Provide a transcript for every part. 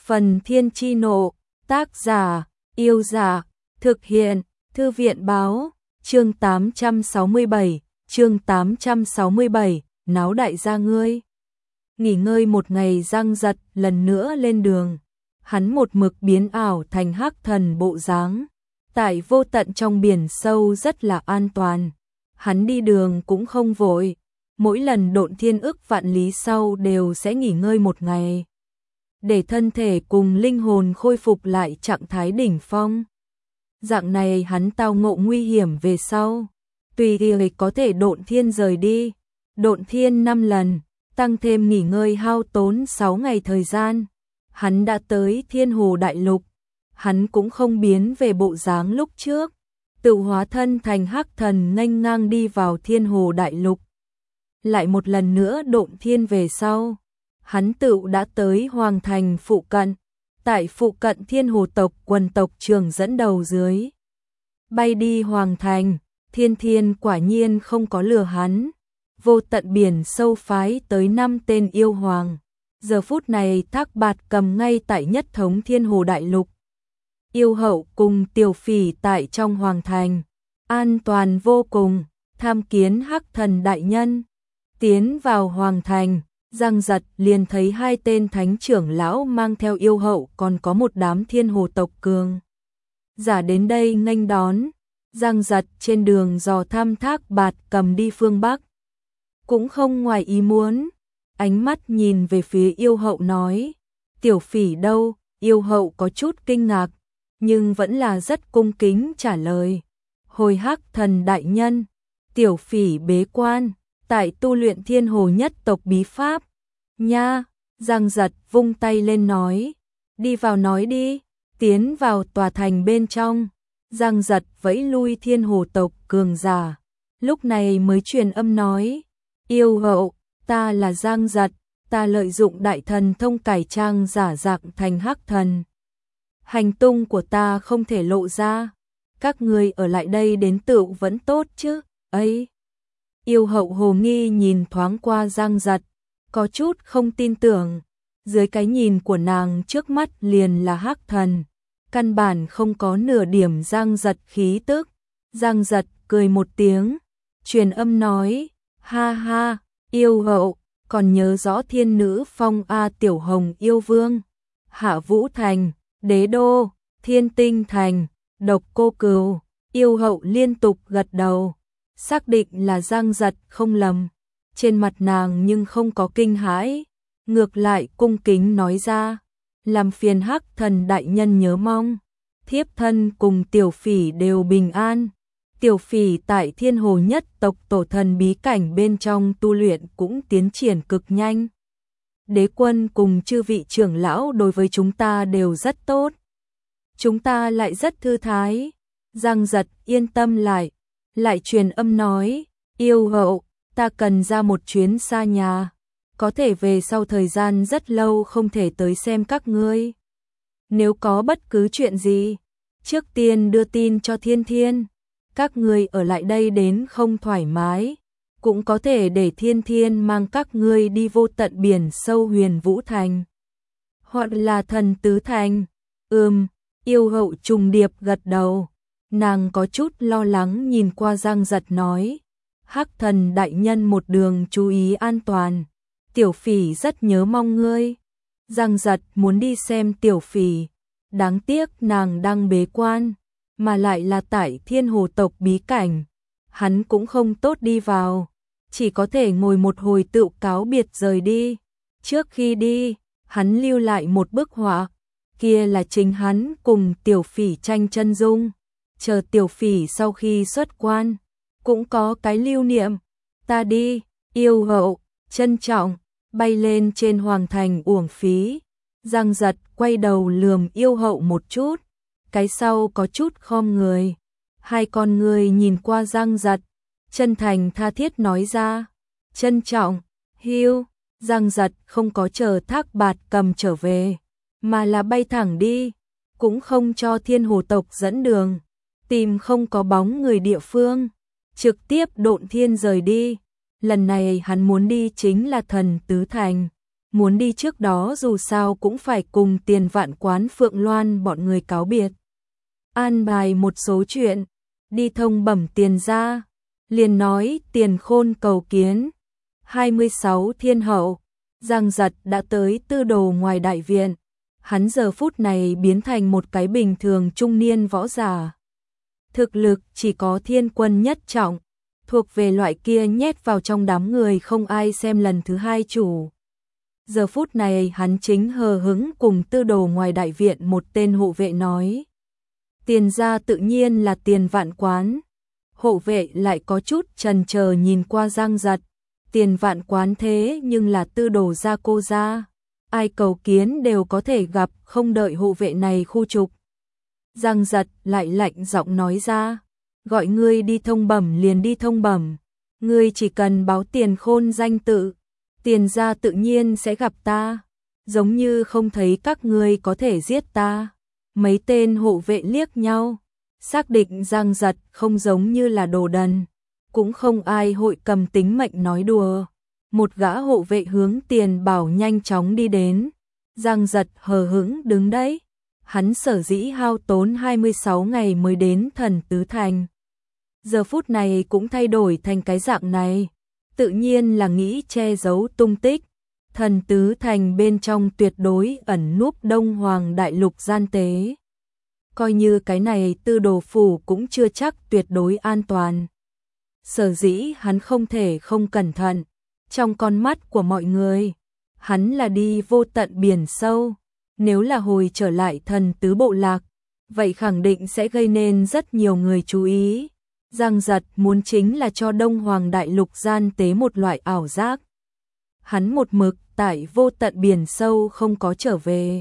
Phần Thiên Chi Nộ, tác giả, Yêu Dạ, thực hiện, Thư viện Báo, chương 867, náo đại gia ngươi. Nghỉ ngơi một ngày Giang Giật lần nữa lên đường. Hắn một mực biến ảo thành hắc thần bộ dáng. Tại vô tận trong biển sâu rất là an toàn. Hắn đi đường cũng không vội. Mỗi lần độn thiên ức vạn lý sau đều sẽ nghỉ ngơi một ngày, để thân thể cùng linh hồn khôi phục lại trạng thái đỉnh phong. Dạng này hắn tao ngộ nguy hiểm về sau, tùy ý có thể độn thiên rời đi. Độn thiên 5 lần, tăng thêm nghỉ ngơi hao tốn 6 ngày thời gian. Hắn đã tới Thiên Hồ Đại Lục. Hắn cũng không biến về bộ dáng lúc trước, tự hóa thân thành hắc thần nghênh ngang đi vào Thiên Hồ Đại Lục. Lại một lần nữa độn thiên về sau, hắn tự đã tới Hoàng Thành phụ cận. Tại phụ cận Thiên Hồ tộc quần tộc trưởng dẫn đầu dưới bay đi Hoàng Thành. Thiên quả nhiên không có lừa hắn. Vô tận biển sâu phái tới 5 tên yêu hoàng. Giờ phút này Thác Bạt Cầm ngay tại nhất thống Thiên Hồ Đại Lục. Yêu hậu cùng Tiểu Phỉ tại trong Hoàng Thành, an toàn vô cùng. Tham kiến hắc thần đại nhân. Tiến vào Hoàng Thành, Giang Giật liền thấy 2 tên thánh trưởng lão mang theo yêu hậu, còn có một đám Thiên Hồ tộc cường giả đến đây nghênh đón. Giang Giật trên đường dò thăm Thác Bạt Cầm đi phương Bắc, cũng không ngoài ý muốn, ánh mắt nhìn về phía yêu hậu nói: Tiểu Phỉ đâu? Yêu hậu có chút kinh ngạc, nhưng vẫn là rất cung kính trả lời: hồi hắc thần đại nhân, Tiểu Phỉ bế quan, tại tu luyện Thiên Hồ nhất tộc bí pháp. Nha! Giang Giật vung tay lên nói: đi vào nói đi. Tiến vào tòa thành bên trong, Giang Giật vẫy lui Thiên Hồ tộc cường giả, lúc này mới truyền âm nói: yêu hậu, ta là Giang Giật, ta lợi dụng đại thần thông cải trang giả dạng thành hắc thần. Hành tung của ta không thể lộ ra, các ngươi ở lại đây đến tựu vẫn tốt chứ, ấy. Yêu hậu hồ nghi nhìn thoáng qua Giang Giật, có chút không tin tưởng. Dưới cái nhìn của nàng trước mắt liền là hắc thần, căn bản không có nửa điểm Giang Giật khí tức. Giang Giật cười một tiếng, truyền âm nói: ha ha, yêu hậu, còn nhớ rõ Thiên Nữ Phong Tiểu Hồng yêu vương, Hạ Vũ Thành, Đế Đô, Thiên Tinh Thành, Độc Cô Cừu. Yêu hậu liên tục gật đầu, xác định là Giang Giật không lầm. Trên mặt nàng nhưng không có kinh hãi, ngược lại cung kính nói ra: làm phiền hắc thần đại nhân nhớ mong, thiếp thân cùng Tiểu Phỉ đều bình an. Tiểu Phỉ tại Thiên Hồ nhất tộc tổ thần bí cảnh bên trong tu luyện cũng tiến triển cực nhanh. Đế quân cùng chư vị trưởng lão đối với chúng ta đều rất tốt, chúng ta lại rất thư thái. Giang Giật yên tâm lại truyền âm nói: yêu hậu, ta cần ra một chuyến xa nhà, có thể về sau thời gian rất lâu không thể tới xem các ngươi. Nếu có bất cứ chuyện gì, trước tiên đưa tin cho Thiên. Các ngươi ở lại đây đến không thoải mái, cũng có thể để Thiên mang các ngươi đi vô tận biển sâu Huyền Vũ Thành, hoặc là Thần Tứ Thành. Yêu hậu trùng điệp gật đầu. Nàng có chút lo lắng nhìn qua Giang Giật nói: hắc thần đại nhân một đường chú ý an toàn, Tiểu Phỉ rất nhớ mong ngươi. Giang Giật muốn đi xem Tiểu Phỉ, đáng tiếc nàng đang bế quan, mà lại là tại Thiên Hồ tộc bí cảnh, hắn cũng không tốt đi vào, chỉ có thể ngồi một hồi tự cáo biệt rời đi. Trước khi đi, hắn lưu lại một bức họa, kia là chính hắn cùng Tiểu Phỉ tranh chân dung, chờ Tiểu Phỉ sau khi xuất quan cũng có cái lưu niệm. Ta đi. Yêu hậu trân trọng. Bay lên trên Hoàng Thành uổng phí. Giang Giật quay đầu lườm yêu hậu một chút, cái sau có chút khom người. 2 con người nhìn qua Giang Giật, chân thành tha thiết nói ra: trân trọng. Hiu. Giang Giật không có chờ Thác Bạt Cầm trở về, mà là bay thẳng đi, cũng không cho Thiên Hồ tộc dẫn đường, tìm không có bóng người địa phương, trực tiếp độn thiên rời đi. Lần này hắn muốn đi chính là Thần Tứ Thành. muốn đi trước đó dù sao cũng phải cùng Tiền Vạn Quán Phượng Loan bọn người cáo biệt. An bài một số chuyện, đi thông bẩm Tiền gia, liền nói Tiền Khôn cầu kiến. 26 Thiên hậu, Giang Giật đã tới Tư Đồ ngoài đại viện. Hắn giờ phút này biến thành một cái bình thường trung niên võ giả. Thực lực chỉ có thiên quân nhất trọng, thuộc về loại kia nhét vào trong đám người không ai xem lần thứ hai chủ. Giờ phút này hắn chính hờ hững cùng Tư Đồ ngoài đại viện một tên hộ vệ nói. Tiền gia tự nhiên là Tiền Vạn Quán. Hộ vệ lại có chút chần chờ nhìn qua Giang Giật. Tiền Vạn Quán thế nhưng là Tư Đồ gia cô gia. Ai cầu kiến đều có thể gặp, không đợi hộ vệ này khu trục. Giang Giật lại lạnh giọng nói ra. Gọi ngươi đi thông bẩm liền đi thông bẩm. Ngươi chỉ cần báo Tiền Khôn danh tự. Tiền gia tự nhiên sẽ gặp ta. Giống như không thấy các ngươi có thể giết ta. Mấy tên hộ vệ liếc nhau. Xác định Giang Giật không giống như là đồ đần. Cũng không ai hội cầm tính mệnh nói đùa. Một gã hộ vệ hướng Tiền Bảo nhanh chóng đi đến. Giang Giật hờ hững đứng đấy. Hắn sở dĩ hao tốn 26 ngày mới đến Thần Tứ Thành. Giờ phút này cũng thay đổi thành cái dạng này. Tự nhiên là nghĩ che giấu tung tích. Thần Tứ Thành bên trong tuyệt đối ẩn núp Đông Hoàng Đại Lục gian tế. Coi như cái này Tư Đồ phủ cũng chưa chắc tuyệt đối an toàn. Sở dĩ hắn không thể không cẩn thận. Trong con mắt của mọi người, hắn là đi vô tận biển sâu. Nếu là hồi trở lại Thần Tứ bộ lạc, vậy khẳng định sẽ gây nên rất nhiều người chú ý. Giang Giật muốn chính là cho Đông Hoàng Đại Lục gian tế một loại ảo giác. Hắn một mực tại vô tận biển sâu không có trở về.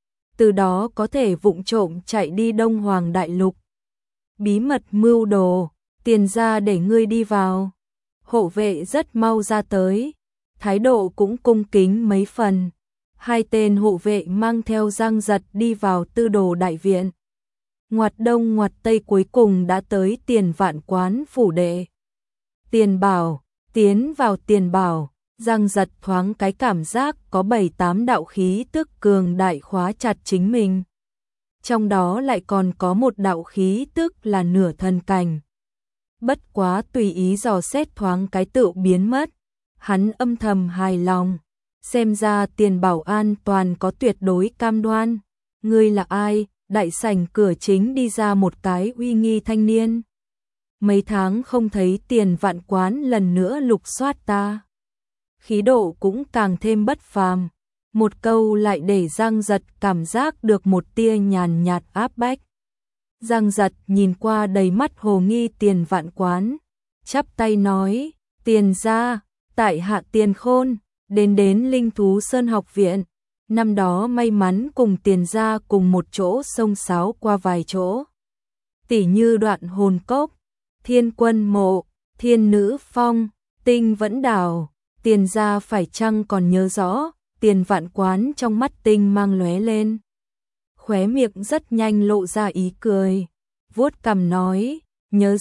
Từ đó có thể vụng trộm chạy đi Đông Hoàng Đại Lục. Bí mật mưu đồ, Tiền gia để ngươi đi vào. Hộ vệ rất mau ra tới, thái độ cũng cung kính mấy phần. Hai tên hộ vệ mang theo Giang Giật đi vào Tư Đồ đại viện. Ngoặt đông ngoặt tây cuối cùng đã tới Tiền Vạn Quán phủ đệ. Tiền Bảo, tiến vào Tiền Bảo, Giang Giật thoáng cái cảm giác có 7-8 đạo khí tức cường đại khóa chặt chính mình. Trong đó lại còn có một đạo khí tức là nửa thần cảnh. Bất quá tùy ý dò xét thoáng cái tự biến mất. Hắn âm thầm hài lòng. Xem ra Tiền Bảo an toàn có tuyệt đối cam đoan. Ngươi là ai? Đại sảnh cửa chính đi ra một cái uy nghi thanh niên. Mấy tháng không thấy Tiền Vạn Quán lần nữa lục soát ta. Khí độ cũng càng thêm bất phàm. Một câu lại để Giang Giật cảm giác được một tia nhàn nhạt áp bách. Giang Giật nhìn qua đầy mắt hồ nghi Tiền Vạn Quán, chắp tay nói, Tiền gia, tại hạ Tiền Khôn, đến Linh Thú Sơn học viện, năm đó may mắn cùng Tiền gia cùng một chỗ xông xáo qua vài chỗ. Tỉ như Đoạn Hồn Cốc, Thiên Quân Mộ, Thiên Nữ Phong, Tinh Vẫn Đảo, Tiền gia phải chăng còn nhớ rõ. Tiền Vạn Quán trong mắt tinh mang lóe lên. Khóe miệng rất nhanh lộ ra ý cười. Vuốt cằm nói, nhớ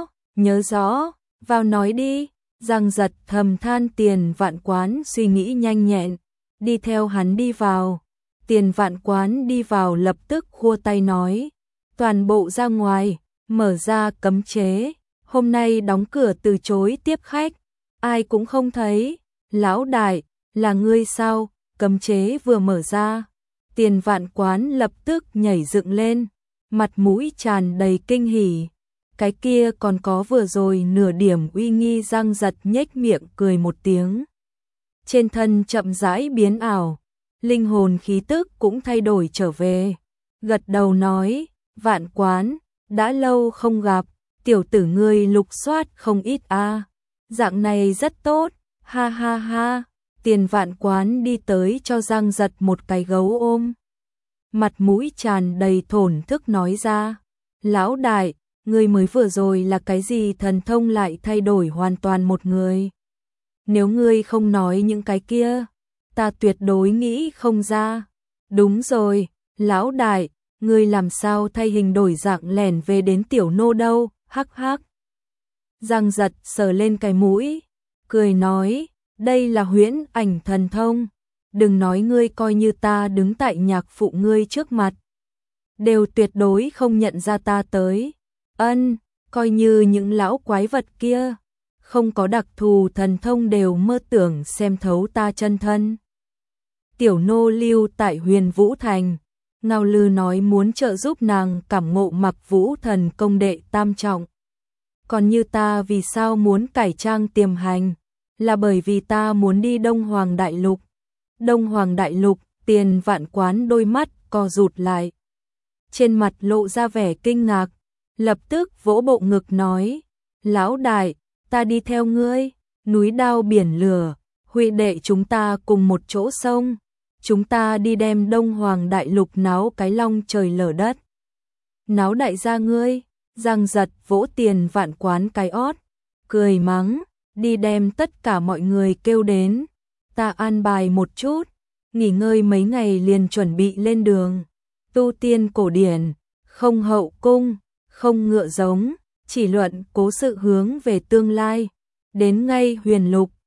rõ, vào nói đi. Giang Giật thầm than Tiền Vạn Quán suy nghĩ nhanh nhẹn, đi theo hắn đi vào. Tiền Vạn Quán đi vào lập tức khua tay nói, toàn bộ ra ngoài, mở ra cấm chế. Hôm nay đóng cửa từ chối tiếp khách, ai cũng không thấy. Lão đại, là ngươi sao? Cấm chế vừa mở ra, Tiền Vạn Quán lập tức nhảy dựng lên, mặt mũi tràn đầy kinh hỉ. Cái kia còn có vừa rồi nửa điểm uy nghi. Giang Giật nhếch miệng cười một tiếng. Trên thân chậm rãi biến ảo, linh hồn khí tức cũng thay đổi trở về. Gật đầu nói, Vạn Quán, đã lâu không gặp, tiểu tử ngươi lục soát không ít a. Dạng này rất tốt, ha ha ha. Tiền Vạn Quán đi tới cho Giang Giật một cái gấu ôm. Mặt mũi tràn đầy thổn thức nói ra, lão đại, ngươi mới vừa rồi là cái gì thần thông lại thay đổi hoàn toàn một người. Nếu ngươi không nói những cái kia, ta tuyệt đối nghĩ không ra. Đúng rồi, lão đại, ngươi làm sao thay hình đổi dạng lẻn về đến tiểu nô đâu, hắc hắc. Giang Giật sờ lên cái mũi, cười nói, đây là huyễn ảnh thần thông, đừng nói ngươi coi như ta đứng tại nhạc phụ ngươi trước mặt, đều tuyệt đối không nhận ra ta tới. Ân, coi như những lão quái vật kia không có đặc thù thần thông đều mơ tưởng xem thấu ta chân thân. Tiểu nô lưu tại Huyền Vũ Thành, Ngao Lư nói muốn trợ giúp nàng cảm ngộ Mặc Vũ thần công đệ tam trọng. Còn như ta vì sao muốn cải trang tiềm hành, là bởi vì ta muốn đi Đông Hoàng Đại Lục. Đông Hoàng Đại Lục, Tiền Vạn Quán đôi mắt co rụt lại. Trên mặt lộ ra vẻ kinh ngạc, lập tức vỗ bộ ngực nói, lão đại, ta đi theo ngươi, núi đao biển lửa, huynh đệ chúng ta cùng một chỗ sông, chúng ta đi đem Đông Hoàng Đại Lục náo cái long trời lở đất. Náo đại gia ngươi, Giang Giật vỗ Tiền Vạn Quán cái ót, cười mắng, đi đem tất cả mọi người kêu đến, ta an bài một chút, nghỉ ngơi mấy ngày liền chuẩn bị lên đường. Tu tiên cổ điển, không hậu cung, không ngựa giống, chỉ luận cố sự hướng về tương lai, đến ngay Huyền Lục,